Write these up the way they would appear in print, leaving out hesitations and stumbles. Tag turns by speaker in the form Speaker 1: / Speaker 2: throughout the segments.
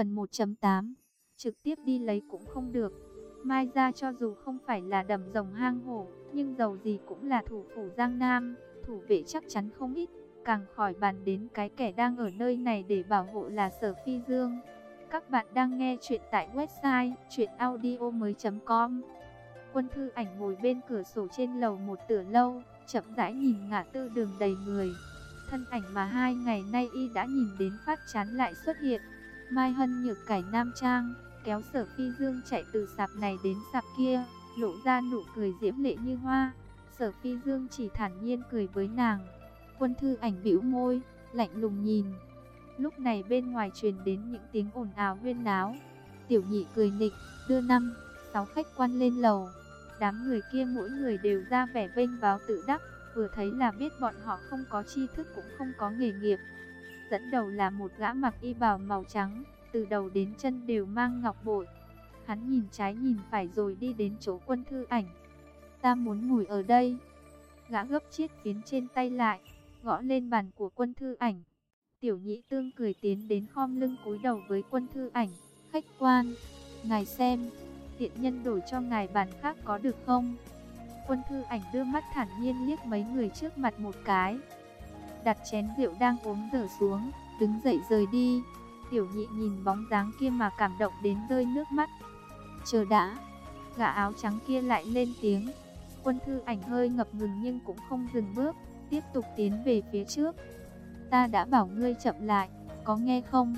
Speaker 1: Phần 1.8. Trực tiếp đi lấy cũng không được. Mai gia cho dù không phải là đầm rồng hang hổ, nhưng dầu gì cũng là thủ phủ Giang Nam, thủ vệ chắc chắn không ít, càng khỏi bàn đến cái kẻ đang ở nơi này để bảo hộ là Sở Phi Dương. Các bạn đang nghe chuyện tại website chuyenaudio.com. Quân Thư Ảnh ngồi bên cửa sổ trên lầu một tửa lâu, chậm rãi nhìn ngã tư đường đầy người. Thân ảnh mà 2 ngày nay y đã nhìn đến phát chán lại xuất hiện. Mai Hân Nhược cải nam trang, kéo Sở Phi Dương chạy từ sạp này đến sạp kia, lộ ra nụ cười diễm lệ như hoa. Sở Phi Dương chỉ thản nhiên cười với nàng. Quân Thư Ảnh bĩu môi, lạnh lùng nhìn. Lúc này bên ngoài truyền đến những tiếng ồn ào huyên náo. Tiểu Nhị cười nịnh, đưa 5, 6 khách quan lên lầu. Đám người kia mỗi người đều ra vẻ vênh váo tự đắc, vừa thấy là biết bọn họ không có tri thức cũng không có nghề nghiệp. Dẫn đầu là một gã mặc y bào màu trắng, từ đầu đến chân đều mang ngọc bội. Hắn nhìn trái nhìn phải rồi đi đến chỗ Quân Thư Ảnh. Ta muốn ngồi ở đây. Gã gấp chiếc phiến trên tay lại, gõ lên bàn của Quân Thư Ảnh. Tiểu Nhị Tương cười tiến đến khom lưng cúi đầu với Quân Thư Ảnh. Khách quan, ngài xem, tiện nhân đổi cho ngài bàn khác có được không? Quân Thư Ảnh đưa mắt thản nhiên liếc mấy người trước mặt một cái, đặt chén rượu đang uống dở xuống, đứng dậy rời đi. Tiểu Nhị nhìn bóng dáng kia mà cảm động đến rơi nước mắt. Chờ đã, gã áo trắng kia lại lên tiếng. Quân Thư Ảnh hơi ngập ngừng nhưng cũng không dừng bước, tiếp tục tiến về phía trước. Ta đã bảo ngươi chậm lại, có nghe không?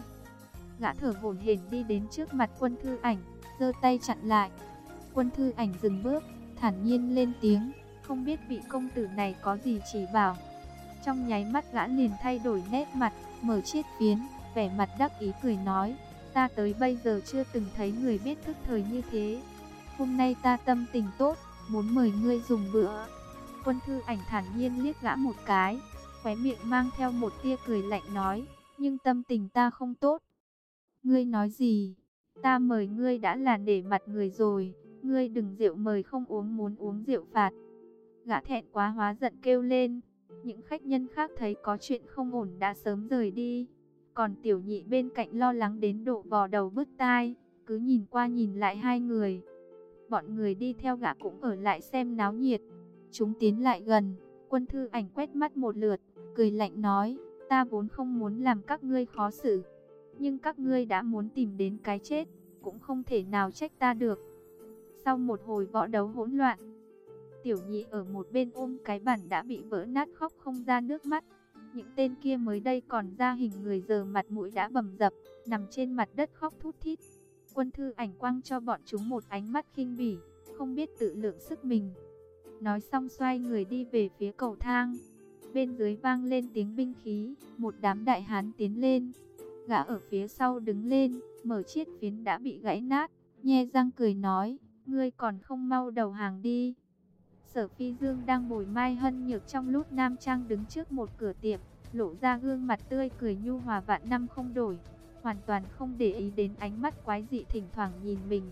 Speaker 1: Gã thở hổn hển đi đến trước mặt Quân Thư Ảnh, giơ tay chặn lại. Quân Thư Ảnh dừng bước, thản nhiên lên tiếng, không biết vị công tử này có gì chỉ bảo. Trong nháy mắt gã liền thay đổi nét mặt, mở chiếc phiến, vẻ mặt đắc ý cười nói, ta tới bây giờ chưa từng thấy người biết thức thời như thế. Hôm nay ta tâm tình tốt, muốn mời ngươi dùng bữa. Quân Thư Ảnh thản nhiên liếc gã một cái, khóe miệng mang theo một tia cười lạnh nói, nhưng tâm tình ta không tốt. Ngươi nói gì? Ta mời ngươi đã là nể mặt người rồi, ngươi đừng rượu mời không uống muốn uống rượu phạt. Gã thẹn quá hóa giận kêu lên. Những khách nhân khác thấy có chuyện không ổn đã sớm rời đi. Còn Tiểu Nhị bên cạnh lo lắng đến độ vò đầu bứt tai, cứ nhìn qua nhìn lại hai người. Bọn người đi theo gã cũng ở lại xem náo nhiệt. Chúng tiến lại gần, Quân Thư Ảnh quét mắt một lượt, cười lạnh nói, ta vốn không muốn làm các ngươi khó xử, nhưng các ngươi đã muốn tìm đến cái chết, cũng không thể nào trách ta được. Sau một hồi võ đấu hỗn loạn, Tiểu Nhị ở một bên ôm cái bàn đã bị vỡ nát khóc không ra nước mắt. Những tên kia mới đây còn ra hình người giờ mặt mũi đã bầm dập, nằm trên mặt đất khóc thút thít. Quân Thư Ảnh quăng cho bọn chúng một ánh mắt khinh bỉ, không biết tự lượng sức mình. Nói xong xoay người đi về phía cầu thang. Bên dưới vang lên tiếng binh khí, một đám đại hán tiến lên. Gã ở phía sau đứng lên, mở chiếc phiến đã bị gãy nát, nhe răng cười nói, ngươi còn không mau đầu hàng đi. Sở Phi Dương đang bồi Mai Hân Nhược trong lúc nam trang đứng trước một cửa tiệm, lộ ra gương mặt tươi cười nhu hòa vạn năm không đổi, hoàn toàn không để ý đến ánh mắt quái dị thỉnh thoảng nhìn mình.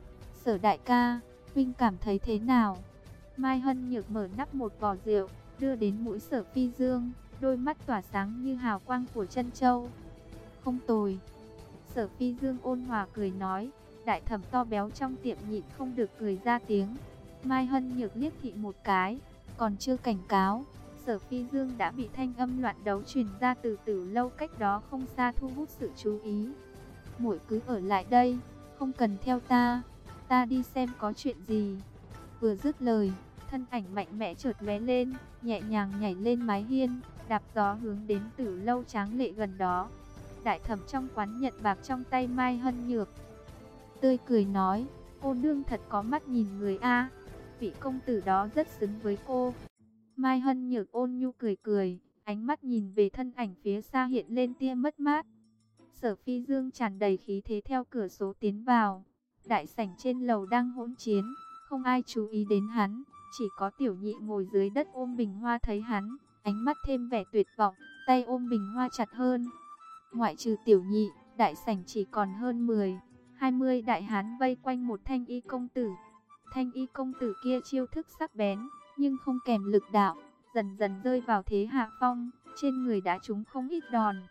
Speaker 1: Sở đại ca, huynh cảm thấy thế nào? Mai Hân Nhược mở nắp một vò rượu, đưa đến mũi Sở Phi Dương, đôi mắt tỏa sáng như hào quang của trân châu. Không tồi. Sở Phi Dương ôn hòa cười nói, đại thẩm to béo trong tiệm nhịn không được cười ra tiếng. Mai Hân Nhược liếc thị một cái, còn chưa cảnh cáo, Sở Phi Dương đã bị thanh âm loạn đấu truyền ra từ từ lâu cách đó không xa thu hút sự chú ý. Muội cứ ở lại đây, không cần theo ta, ta đi xem có chuyện gì. Vừa dứt lời, thân ảnh mạnh mẽ chợt lóe lên, nhẹ nhàng nhảy lên mái hiên, đạp gió hướng đến từ lâu tráng lệ gần đó. Đại thẩm trong quán nhận bạc trong tay Mai Hân Nhược, tươi cười nói, cô nương thật có mắt nhìn người a, vị công tử đó rất xứng với cô. Mai Hân Nhược ôn nhu cười cười, ánh mắt nhìn về thân ảnh phía xa hiện lên tia mất mát. Sở Phi Dương tràn đầy khí thế theo cửa sổ tiến vào. Đại sảnh trên lầu đang hỗn chiến, không ai chú ý đến hắn, chỉ có Tiểu Nhị ngồi dưới đất ôm bình hoa thấy hắn, ánh mắt thêm vẻ tuyệt vọng, tay ôm bình hoa chặt hơn. Ngoại trừ Tiểu Nhị, đại sảnh chỉ còn hơn 10-20 đại hán vây quanh một thanh y công tử. Thanh y công tử kia chiêu thức sắc bén, nhưng không kèm lực đạo, dần dần rơi vào thế hạ phong, trên người đã trúng không ít đòn.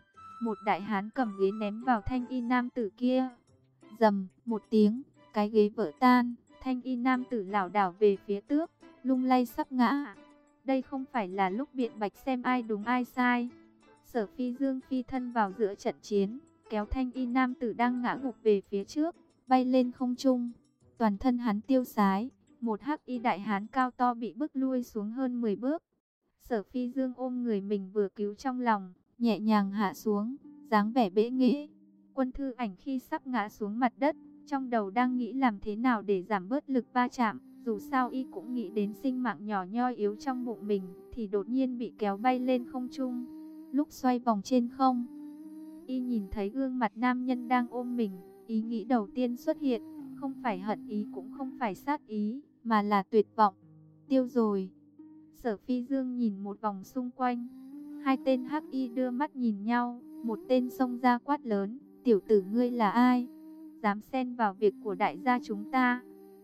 Speaker 1: một đại hán cầm ghế ném vào thanh y nam tử kia. Rầm một tiếng, cái ghế vỡ tan, thanh y nam tử lảo đảo về phía tước, lung lay sắp ngã. Đây không phải là lúc biện bạch xem ai đúng ai sai. Sở Phi Dương phi thân vào giữa trận chiến, kéo thanh y nam tử đang ngã gục về phía trước, bay lên không trung. Toàn thân hắn tiêu sái, một hắc y đại hán cao to bị bức lui xuống hơn 10 bước. Sở Phi Dương ôm người mình vừa cứu trong lòng, nhẹ nhàng hạ xuống, dáng vẻ bẽ nghễ. Quân Thư Ảnh khi sắp ngã xuống mặt đất, trong đầu đang nghĩ làm thế nào để giảm bớt lực va chạm. Dù sao y cũng nghĩ đến sinh mạng nhỏ nhoi yếu trong bụng mình, thì đột nhiên bị kéo bay lên không trung. Lúc xoay vòng trên không, y nhìn thấy gương mặt nam nhân đang ôm mình. Ý nghĩ đầu tiên xuất hiện, không phải hận ý cũng không phải sát ý, mà là tuyệt vọng. Tiêu rồi. Sở Phi Dương nhìn một vòng xung quanh. Hai tên hắc y đưa mắt nhìn nhau, một tên xông ra quát lớn, tiểu tử ngươi là ai? Dám xen vào việc của đại gia chúng ta?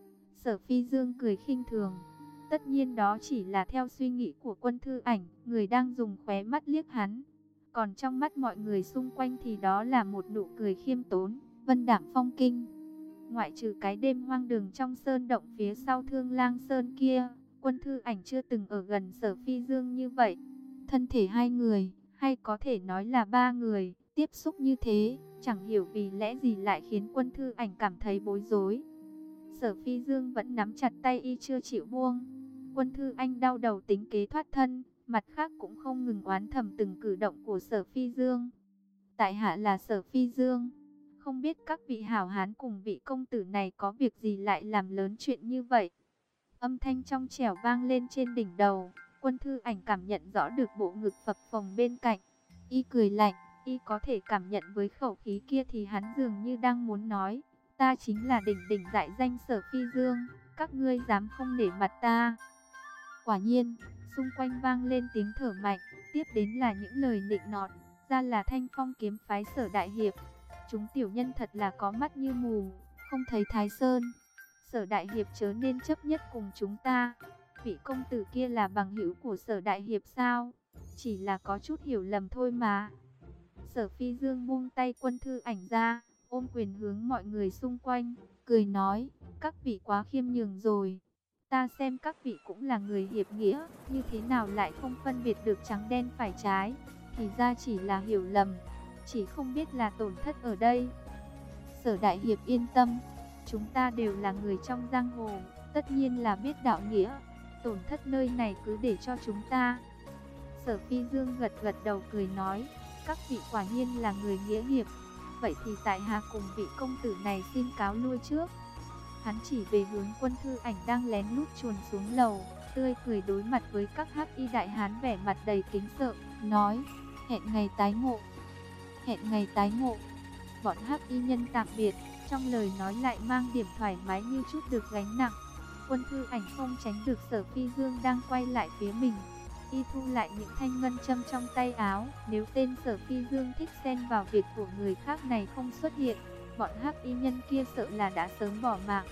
Speaker 1: Sở Phi Dương cười khinh thường. Tất nhiên đó chỉ là theo suy nghĩ của Quân Thư Ảnh, người đang dùng khóe mắt liếc hắn. Còn trong mắt mọi người xung quanh thì đó là một nụ cười khiêm tốn, vân đạm phong kinh. Ngoại trừ cái đêm hoang đường trong sơn động phía sau Thương Lang Sơn kia, Quân Thư Ảnh chưa từng ở gần Sở Phi Dương như vậy. Thân thể hai người, hay có thể nói là ba người, tiếp xúc như thế, chẳng hiểu vì lẽ gì lại khiến Quân Thư Ảnh cảm thấy bối rối. Sở Phi Dương vẫn nắm chặt tay y chưa chịu buông. Quân Thư Anh đau đầu tính kế thoát thân, mặt khác cũng không ngừng oán thầm từng cử động của Sở Phi Dương. Tại hạ là Sở Phi Dương, không biết các vị hảo hán cùng vị công tử này có việc gì lại làm lớn chuyện như vậy. Âm thanh trong trẻo vang lên trên đỉnh đầu. Quân Thư Ảnh cảm nhận rõ được bộ ngực phập phồng bên cạnh. Y cười lạnh, y có thể cảm nhận với khẩu khí kia thì hắn dường như đang muốn nói, ta chính là đỉnh đỉnh đại danh Sở Phi Dương, các ngươi dám không nể mặt ta. Quả nhiên, xung quanh vang lên tiếng thở mạnh, tiếp đến là những lời nịnh nọt, ra là Thanh Phong kiếm phái Sở đại hiệp. Chúng tiểu nhân thật là có mắt như mù, không thấy Thái Sơn. Sở đại hiệp chớ nên chấp nhất cùng chúng ta. Vị công tử kia là bằng hữu của Sở đại hiệp sao? Chỉ là có chút hiểu lầm thôi mà. Sở Phi Dương buông tay Quân Thư Ảnh ra, ôm quyền hướng mọi người xung quanh, cười nói, các vị quá khiêm nhường rồi. Ta xem các vị cũng là người hiệp nghĩa, như thế nào lại không phân biệt được trắng đen phải trái. Thì ra chỉ là hiểu lầm, chỉ không biết là tổn thất ở đây. Sở đại hiệp yên tâm, chúng ta đều là người trong giang hồ, tất nhiên là biết đạo nghĩa. Tổn thất nơi này cứ để cho chúng ta. Sở Phi Dương gật gật đầu cười nói, các vị quả nhiên là người nghĩa hiệp. Vậy thì tại hạ cùng vị công tử này xin cáo lui trước. Hắn chỉ về hướng Quân Thư Ảnh đang lén lút chuồn xuống lầu, tươi cười đối mặt với các hắc y đại hán vẻ mặt đầy kính sợ, nói, hẹn ngày tái ngộ. Hẹn ngày tái ngộ. Bọn hắc y nhân tạm biệt, trong lời nói lại mang điểm thoải mái như chút được gánh nặng. Quân Thư Ảnh không tránh được Sở Phi Dương đang quay lại phía mình. Y thu lại những thanh ngân châm trong tay áo. Nếu tên Sở Phi Dương thích xen vào việc của người khác này không xuất hiện, bọn hắc y nhân kia sợ là đã sớm bỏ mạng.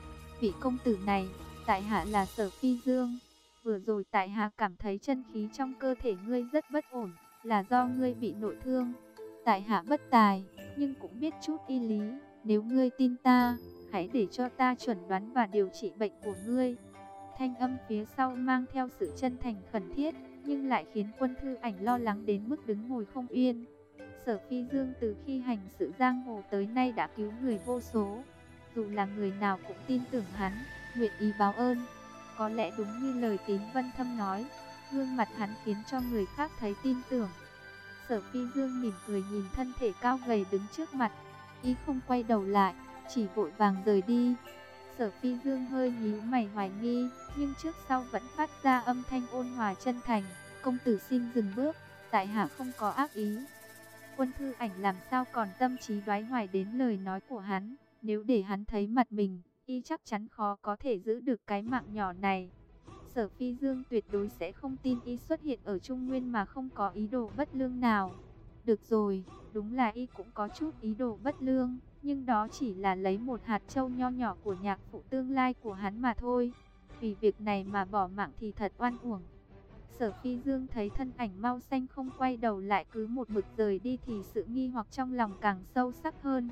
Speaker 1: Vị công tử này, tại hạ là Sở Phi Dương. Vừa rồi tại hạ cảm thấy chân khí trong cơ thể ngươi rất bất ổn, là do ngươi bị nội thương. Tại hạ bất tài, nhưng cũng biết chút y lý. Nếu ngươi tin ta, hãy để cho ta chuẩn đoán và điều trị bệnh của ngươi. Thanh âm phía sau mang theo sự chân thành khẩn thiết, nhưng lại khiến Quân Thư Ảnh lo lắng đến mức đứng ngồi không yên. Sở Phi Dương từ khi hành sự giang hồ tới nay đã cứu người vô số. Dù là người nào cũng tin tưởng hắn, nguyện ý báo ơn. Có lẽ đúng như lời Tín Vân Thâm nói, gương mặt hắn khiến cho người khác thấy tin tưởng. Sở Phi Dương mỉm cười nhìn thân thể cao gầy đứng trước mặt. Y không quay đầu lại, chỉ vội vàng rời đi. Sở Phi Dương hơi nhíu mày hoài nghi, nhưng trước sau vẫn phát ra âm thanh ôn hòa chân thành. Công tử xin dừng bước, tại hạ không có ác ý. Quân Thư Ảnh làm sao còn tâm trí đoái hoài đến lời nói của hắn. Nếu để hắn thấy mặt mình, y chắc chắn khó có thể giữ được cái mạng nhỏ này. Sở Phi Dương tuyệt đối sẽ không tin y xuất hiện ở Trung Nguyên mà không có ý đồ bất lương nào. Được rồi, đúng là y cũng có chút ý đồ bất lương, nhưng đó chỉ là lấy một hạt châu nho nhỏ của nhạc phụ tương lai của hắn mà thôi. Vì việc này mà bỏ mạng thì thật oan uổng. Sở Phi Dương thấy thân ảnh mau xanh không quay đầu lại cứ một mực rời đi thì sự nghi hoặc trong lòng càng sâu sắc hơn.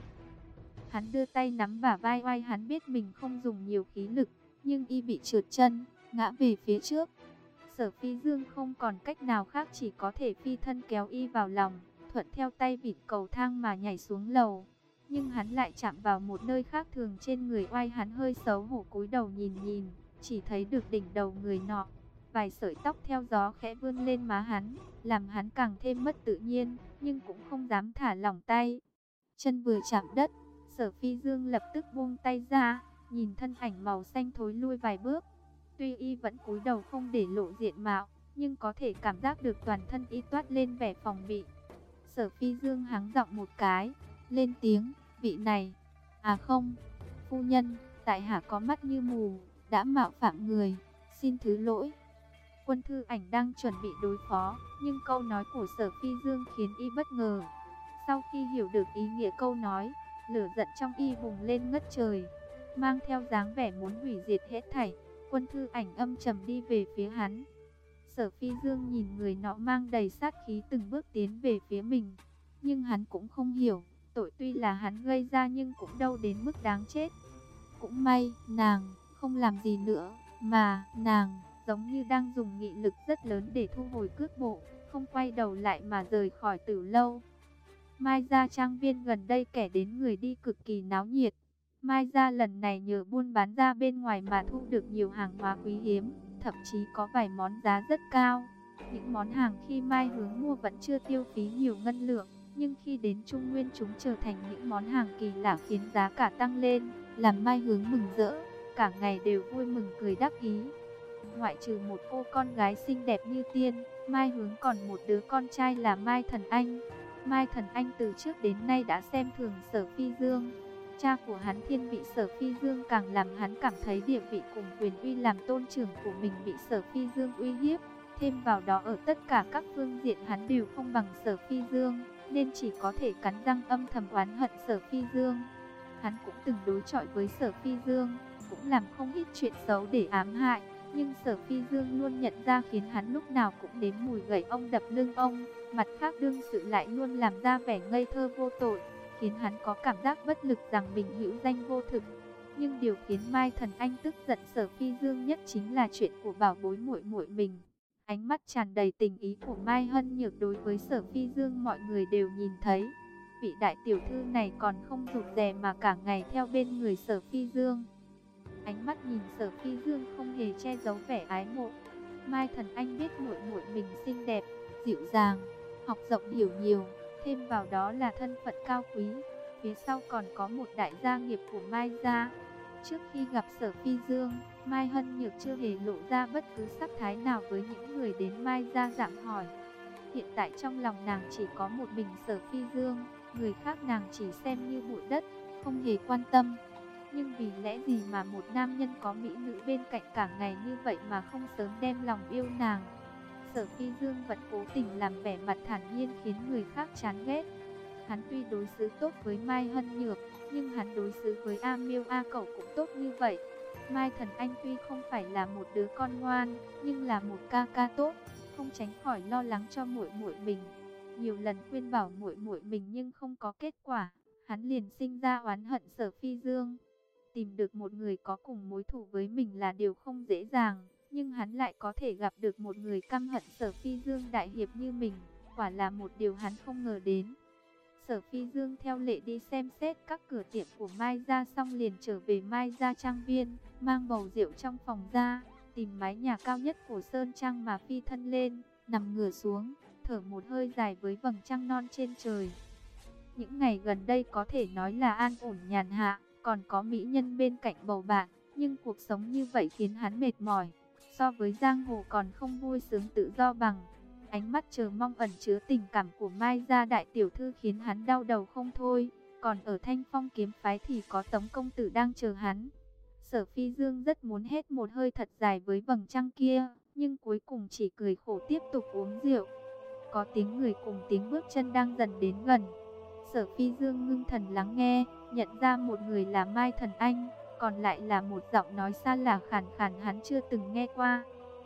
Speaker 1: Hắn đưa tay nắm bả vai oai, hắn biết mình không dùng nhiều khí lực, nhưng y bị trượt chân, ngã về phía trước. Sở Phi Dương không còn cách nào khác, chỉ có thể phi thân kéo y vào lòng, thuận theo tay vịn cầu thang mà nhảy xuống lầu. Nhưng hắn lại chạm vào một nơi khác thường trên người oai, hắn hơi xấu hổ cúi đầu nhìn, chỉ thấy được đỉnh đầu người nọ. Vài sợi tóc theo gió khẽ vươn lên má hắn, làm hắn càng thêm mất tự nhiên, nhưng cũng không dám thả lỏng tay. Chân vừa chạm đất, Sở Phi Dương lập tức buông tay ra, nhìn thân ảnh màu xanh thối lui vài bước. Tuy y vẫn cúi đầu không để lộ diện mạo, nhưng có thể cảm giác được toàn thân y toát lên vẻ phòng bị. Sở Phi Dương hắng giọng một cái, lên tiếng, vị này, à không, phu nhân, tại hạ có mắt như mù, đã mạo phạm người, xin thứ lỗi. Quân Thư Ảnh đang chuẩn bị đối phó, nhưng câu nói của Sở Phi Dương khiến y bất ngờ. Sau khi hiểu được ý nghĩa câu nói, lửa giận trong y bùng lên ngất trời, mang theo dáng vẻ muốn hủy diệt hết thảy. Quân Thư Ảnh âm trầm đi về phía hắn. Sở Phi Dương nhìn người nọ mang đầy sát khí từng bước tiến về phía mình, nhưng hắn cũng không hiểu, tội tuy là hắn gây ra nhưng cũng đâu đến mức đáng chết. Cũng may, nàng không làm gì nữa, mà nàng giống như đang dùng nghị lực rất lớn để thu hồi cước bộ, không quay đầu lại mà rời khỏi Tử lâu. Mai Gia trang viên gần đây kẻ đến người đi cực kỳ náo nhiệt. Mai Gia lần này nhờ buôn bán ra bên ngoài mà thu được nhiều hàng hóa quý hiếm, thậm chí có vài món giá rất cao. Những món hàng khi Mai Hướng mua vẫn chưa tiêu phí nhiều ngân lượng, nhưng khi đến Trung Nguyên chúng trở thành những món hàng kỳ lạ khiến giá cả tăng lên, làm Mai Hướng mừng rỡ, cả ngày đều vui mừng cười đắc ý. Ngoại trừ một cô con gái xinh đẹp như tiên, Mai Hướng còn một đứa con trai là Mai Thần Anh. Mai Thần Anh từ trước đến nay đã xem thường Sở Phi Dương. Cha của hắn Thiên bị Sở Phi Dương càng làm hắn cảm thấy địa vị cùng quyền uy làm tôn trưởng của mình bị Sở Phi Dương uy hiếp. Thêm vào đó ở tất cả các phương diện hắn đều không bằng Sở Phi Dương, nên chỉ có thể cắn răng âm thầm oán hận Sở Phi Dương. Hắn cũng từng đối chọi với Sở Phi Dương, cũng làm không ít chuyện xấu để ám hại, nhưng Sở Phi Dương luôn nhận ra khiến hắn lúc nào cũng nếm mùi gậy ông đập lưng ông. Mặt khác đương sự lại luôn làm ra vẻ ngây thơ vô tội, khiến hắn có cảm giác bất lực rằng mình hữu danh vô thực. Nhưng điều khiến Mai Thần Anh tức giận Sở Phi Dương nhất chính là chuyện của bảo bối muội muội mình. Ánh mắt tràn đầy tình ý của Mai Hân Nhược đối với Sở Phi Dương mọi người đều nhìn thấy. Vị đại tiểu thư này còn không rụt rè mà cả ngày theo bên người Sở Phi Dương. Ánh mắt nhìn Sở Phi Dương không hề che giấu vẻ ái mộ. Mai Thần Anh biết muội muội mình xinh đẹp, dịu dàng, học rộng hiểu nhiều, thêm vào đó là thân phận cao quý, phía sau còn có một đại gia nghiệp của Mai gia. Trước khi gặp Sở Phi Dương, Mai Hân Nhược chưa hề lộ ra bất cứ sắc thái nào với những người đến Mai gia dạm hỏi. Hiện tại trong lòng nàng chỉ có một mình Sở Phi Dương, người khác nàng chỉ xem như bụi đất, không hề quan tâm. Nhưng vì lẽ gì mà một nam nhân có mỹ nữ bên cạnh cả ngày như vậy mà không sớm đem lòng yêu nàng? Sở Phi Dương vẫn cố tình làm vẻ mặt thản nhiên khiến người khác chán ghét. Hắn tuy đối xử tốt với Mai Hân Nhược, nhưng hắn đối xử với A Miêu A Cẩu cũng tốt như vậy. Mai Thần Anh tuy không phải là một đứa con ngoan, nhưng là một ca ca tốt, không tránh khỏi lo lắng cho muội muội mình. Nhiều lần khuyên bảo muội muội mình nhưng không có kết quả, hắn liền sinh ra oán hận Sở Phi Dương. Tìm được một người có cùng mối thù với mình là điều không dễ dàng, nhưng hắn lại có thể gặp được một người căm hận Sở Phi Dương đại hiệp như mình, quả là một điều hắn không ngờ đến. Sở Phi Dương theo lệ đi xem xét các cửa tiệm của Mai Gia xong liền trở về Mai Gia trang viên, mang bầu rượu trong phòng ra, tìm mái nhà cao nhất của Sơn Trang mà phi thân lên, nằm ngửa xuống, thở một hơi dài với vầng trăng non trên trời. Những ngày gần đây có thể nói là an ổn nhàn hạ, còn có mỹ nhân bên cạnh bầu bạn, nhưng cuộc sống như vậy khiến hắn mệt mỏi. So với giang hồ còn không vui sướng tự do bằng. Ánh mắt chờ mong ẩn chứa tình cảm của Mai gia đại tiểu thư khiến hắn đau đầu không thôi. Còn ở Thanh Phong kiếm phái thì có Tống công tử đang chờ hắn. Sở Phi Dương rất muốn hét một hơi thật dài với vầng trăng kia, nhưng cuối cùng chỉ cười khổ tiếp tục uống rượu. Có tiếng người cùng tiếng bước chân đang dần đến gần. Sở Phi Dương ngưng thần lắng nghe, nhận ra một người là Mai Thần Anh, còn lại là một giọng nói xa lạ khàn khàn hắn chưa từng nghe qua.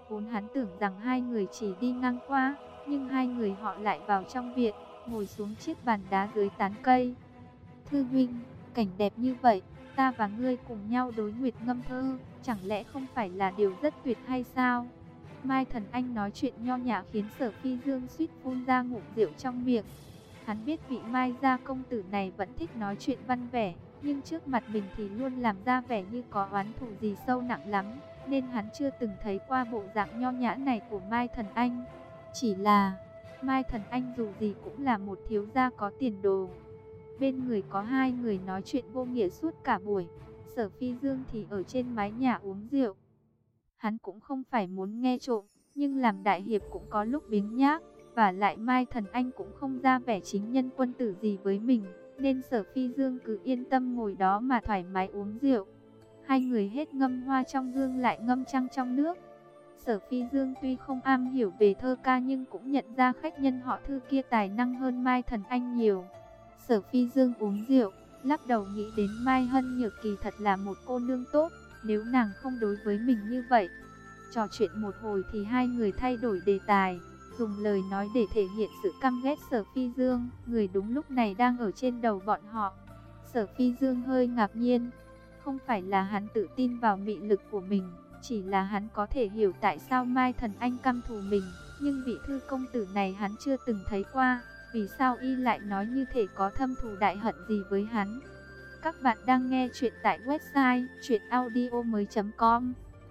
Speaker 1: Vốn hắn tưởng rằng hai người chỉ đi ngang qua, nhưng hai người họ lại vào trong viện, ngồi xuống chiếc bàn đá dưới tán cây. Thư huynh, cảnh đẹp như vậy, ta và ngươi cùng nhau đối nguyệt ngâm thơ, chẳng lẽ không phải là điều rất tuyệt hay sao? Mai Thần Anh nói chuyện nho nhã khiến Sở Phi Dương suýt phun ra ngụm rượu trong miệng. Hắn biết vị Mai gia công tử này vẫn thích nói chuyện văn vẻ, nhưng trước mặt mình thì luôn làm ra vẻ như có oán thù gì sâu nặng lắm, nên hắn chưa từng thấy qua bộ dạng nho nhã này của Mai Thần Anh. Chỉ là, Mai Thần Anh dù gì cũng là một thiếu gia có tiền đồ. Bên người có hai người nói chuyện vô nghĩa suốt cả buổi, Sở Phi Dương thì ở trên mái nhà uống rượu. Hắn cũng không phải muốn nghe trộm, nhưng làm đại hiệp cũng có lúc biếng nhác, và lại Mai Thần Anh cũng không ra vẻ chính nhân quân tử gì với mình, nên Sở Phi Dương cứ yên tâm ngồi đó mà thoải mái uống rượu. Hai người hết ngâm hoa trong gương lại ngâm trăng trong nước. Sở Phi Dương tuy không am hiểu về thơ ca nhưng cũng nhận ra khách nhân họ Thư kia tài năng hơn Mai Thần Anh nhiều. Sở Phi Dương uống rượu, lắc đầu nghĩ đến Mai Hân Nhược Kỳ thật là một cô nương tốt, nếu nàng không đối với mình như vậy. Trò chuyện một hồi thì hai người thay đổi đề tài, dùng lời nói để thể hiện sự căm ghét Sở Phi Dương, người đúng lúc này đang ở trên đầu bọn họ. Sở Phi Dương hơi ngạc nhiên, không phải là hắn tự tin vào mị lực của mình, chỉ là hắn có thể hiểu tại sao Mai Thần Anh căm thù mình, nhưng vị thư công tử này hắn chưa từng thấy qua, vì sao y lại nói như thể có thâm thù đại hận gì với hắn. Các bạn đang nghe chuyện tại website chuyenaudio.com.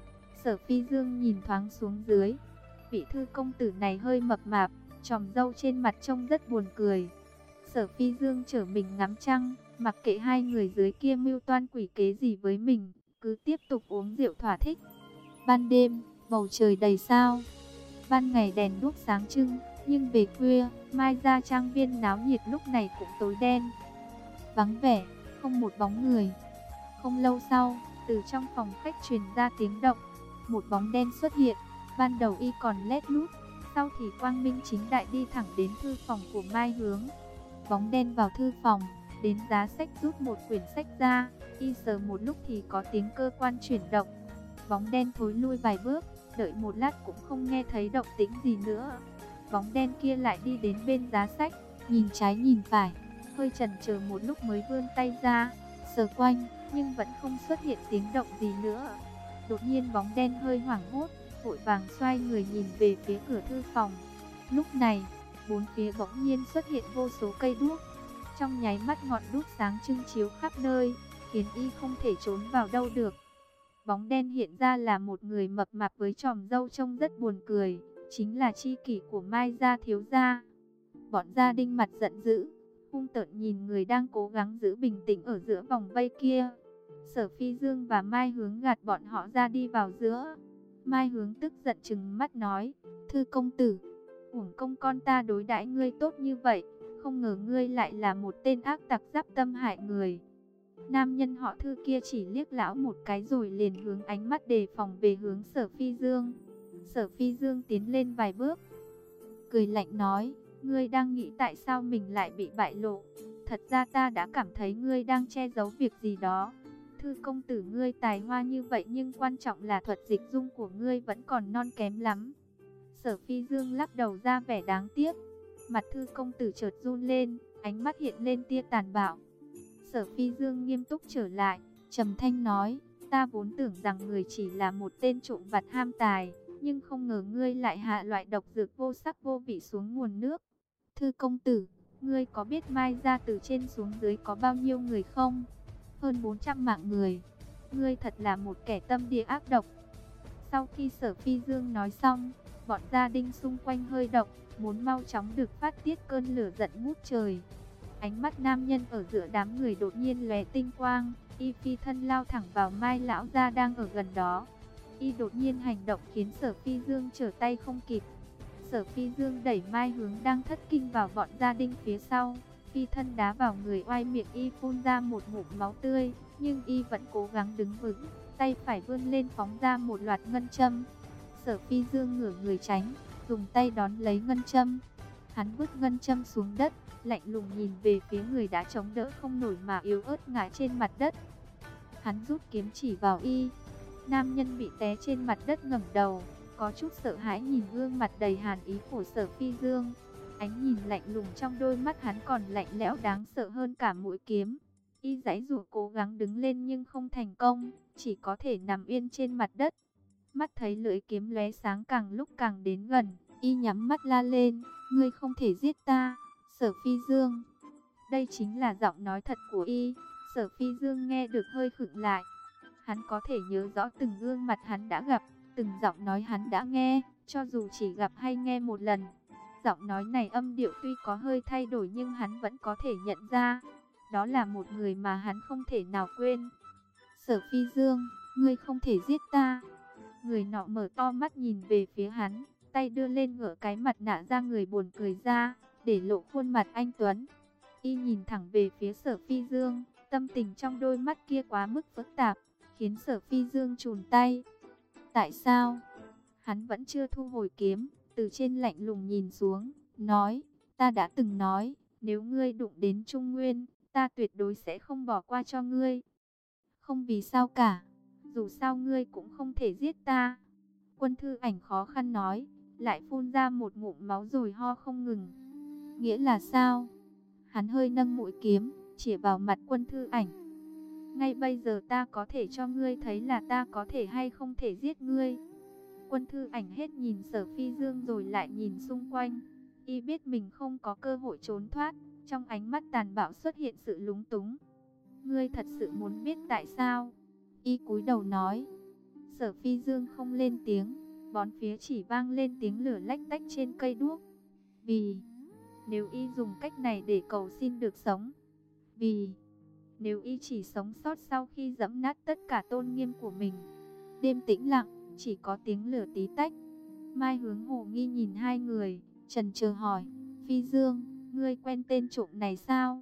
Speaker 1: Sở Phi Dương nhìn thoáng xuống dưới, vị thư công tử này hơi mập mạp, chòm râu trên mặt trông rất buồn cười. Sở Phi Dương trở mình ngắm trăng, mặc kệ hai người dưới kia mưu toan quỷ kế gì với mình, cứ tiếp tục uống rượu thỏa thích. Ban đêm, bầu trời đầy sao, ban ngày đèn đuốc sáng trưng, nhưng về khuya, Mai gia trang viên náo nhiệt lúc này cũng tối đen. Vắng vẻ, không một bóng người. Không lâu sau, từ trong phòng khách truyền ra tiếng động, một bóng đen xuất hiện. Ban đầu y còn lét lút, sau thì quang minh chính đại đi thẳng đến thư phòng của Mai Hướng. Bóng đen vào thư phòng, đến giá sách rút một quyển sách ra, y sờ một lúc thì có tiếng cơ quan chuyển động. Bóng đen thối lui vài bước, đợi một lát cũng không nghe thấy động tĩnh gì nữa. Bóng đen kia lại đi đến bên giá sách, nhìn trái nhìn phải, hơi chần chờ một lúc mới vươn tay ra, sờ quanh, nhưng vẫn không xuất hiện tiếng động gì nữa. Đột nhiên bóng đen hơi hoảng hốt, vội vàng xoay người nhìn về phía cửa thư phòng. Lúc này, bốn phía bỗng nhiên xuất hiện vô số cây đuốc. Trong nháy mắt ngọn đuốc sáng trưng chiếu khắp nơi, khiến y không thể trốn vào đâu được. Bóng đen hiện ra là một người mập mạp với chòm râu trông rất buồn cười, chính là tri kỷ của Mai gia thiếu gia. Bọn gia đình mặt giận dữ, hung tợn nhìn người đang cố gắng giữ bình tĩnh ở giữa vòng vây kia. Sở Phi Dương và Mai Hướng gạt bọn họ ra đi vào giữa. Mai Hướng tức giận trừng mắt nói, thư công tử, uổng công con ta đối đãi ngươi tốt như vậy, không ngờ ngươi lại là một tên ác tặc giáp tâm hại người. Nam nhân họ Thư kia chỉ liếc lão một cái rồi liền hướng ánh mắt đề phòng về hướng Sở Phi Dương. Sở Phi Dương tiến lên vài bước, cười lạnh nói, ngươi đang nghĩ tại sao mình lại bị bại lộ. Thật ra ta đã cảm thấy ngươi đang che giấu việc gì đó. Thư công tử ngươi tài hoa như vậy nhưng quan trọng là thuật dịch dung của ngươi vẫn còn non kém lắm. Sở Phi Dương lắc đầu ra vẻ đáng tiếc. Mặt Thư công tử chợt run lên, ánh mắt hiện lên tia tàn bạo. Sở Phi Dương nghiêm túc trở lại, trầm thanh nói, ta vốn tưởng rằng người chỉ là một tên trộm vặt ham tài, nhưng không ngờ ngươi lại hạ loại độc dược vô sắc vô vị xuống nguồn nước. Thư công tử, ngươi có biết Mai gia từ trên xuống dưới có bao nhiêu người không? Hơn 400 mạng người. Ngươi thật là một kẻ tâm địa ác độc. Sau khi Sở Phi Dương nói xong, bọn gia đình xung quanh hơi động, muốn mau chóng được phát tiết cơn lửa giận ngút trời. Ánh mắt nam nhân ở giữa đám người đột nhiên lóe tinh quang, y phi thân lao thẳng vào Mai lão gia đang ở gần đó. Y đột nhiên hành động khiến Sở Phi Dương trở tay không kịp. Sở Phi Dương đẩy Mai Hướng đang thất kinh vào bọn gia đình phía sau, phi thân đá vào người oai, miệng y phun ra một ngụm máu tươi, nhưng y vẫn cố gắng đứng vững, tay phải vươn lên phóng ra một loạt ngân châm. Sở Phi Dương ngửa người tránh, dùng tay đón lấy ngân châm. Hắn vứt ngân châm xuống đất, lạnh lùng nhìn về phía người đã chống đỡ không nổi mà yếu ớt ngã trên mặt đất. Hắn rút kiếm chỉ vào y. Nam nhân bị té trên mặt đất ngẩng đầu, có chút sợ hãi nhìn gương mặt đầy hàn ý của Sở Phi Dương. Ánh nhìn lạnh lùng trong đôi mắt hắn còn lạnh lẽo đáng sợ hơn cả mũi kiếm. Y giãy giụa cố gắng đứng lên nhưng không thành công, chỉ có thể nằm yên trên mặt đất. Mắt thấy lưỡi kiếm lóe sáng càng lúc càng đến gần, Y nhắm mắt la lên, ngươi không thể giết ta, Sở Phi Dương. Đây chính là giọng nói thật của Y. Sở Phi Dương nghe được hơi khựng lại. Hắn có thể nhớ rõ từng gương mặt hắn đã gặp, từng giọng nói hắn đã nghe, cho dù chỉ gặp hay nghe một lần. Giọng nói này âm điệu tuy có hơi thay đổi nhưng hắn vẫn có thể nhận ra. Đó là một người mà hắn không thể nào quên. Sở Phi Dương, ngươi không thể giết ta. Người nọ mở to mắt nhìn về phía hắn, tay đưa lên gỡ cái mặt nạ ra người buồn cười ra, để lộ khuôn mặt anh tuấn. Y nhìn thẳng về phía Sở Phi Dương, tâm tình trong đôi mắt kia quá mức phức tạp, khiến Sở Phi Dương chùn tay. Tại sao? Hắn vẫn chưa thu hồi kiếm, từ trên lạnh lùng nhìn xuống, nói, ta đã từng nói, nếu ngươi đụng đến Trung Nguyên, ta tuyệt đối sẽ không bỏ qua cho ngươi. Không vì sao cả, dù sao ngươi cũng không thể giết ta. Quân Thư Ảnh khó khăn nói, lại phun ra một ngụm máu rồi ho không ngừng. Nghĩa là sao? Hắn hơi nâng mũi kiếm, chỉ vào mặt Quân Thư Ảnh. Ngay bây giờ ta có thể cho ngươi thấy là ta có thể hay không thể giết ngươi. Quân Thư Ảnh hết nhìn Sở Phi Dương rồi lại nhìn xung quanh. Y biết mình không có cơ hội trốn thoát, trong ánh mắt tàn bạo xuất hiện sự lúng túng. Ngươi thật sự muốn biết tại sao? Y cúi đầu nói. Sở Phi Dương không lên tiếng, bón phía chỉ vang lên tiếng lửa lách tách trên cây đuốc. Vì nếu Y dùng cách này để cầu xin được sống, vì nếu Y chỉ sống sót sau khi giẫm nát tất cả tôn nghiêm của mình. Đêm tĩnh lặng, chỉ có tiếng lửa tí tách. Mai Hướng hồ nghi nhìn hai người, chần chờ hỏi, Phi Dương, ngươi quen tên trộm này sao?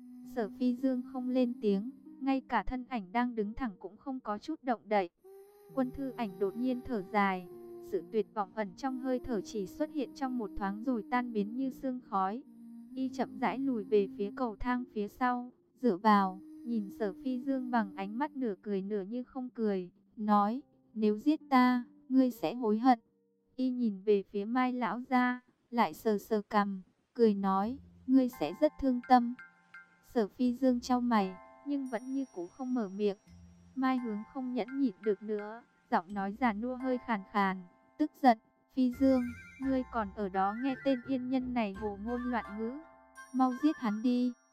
Speaker 1: Sở Phi Dương không lên tiếng, ngay cả thân ảnh đang đứng thẳng cũng không có chút động đậy. Quân Thư Ảnh đột nhiên thở dài, sự tuyệt vọng ẩn trong hơi thở chỉ xuất hiện trong một thoáng rồi tan biến như sương khói. Y chậm rãi lùi về phía cầu thang phía sau, dựa vào, nhìn Sở Phi Dương bằng ánh mắt nửa cười nửa như không cười, nói, nếu giết ta, ngươi sẽ hối hận. Y nhìn về phía Mai lão gia, lại sờ sờ cằm, cười nói, ngươi sẽ rất thương tâm. Sở Phi Dương chau mày, nhưng vẫn như cũ không mở miệng. Mai Hướng không nhẫn nhịn được nữa, giọng nói già nua hơi khàn khàn, tức giận, Phi Dương, ngươi còn ở đó nghe tên yên nhân này hồ ngôn loạn ngữ, mau giết hắn đi.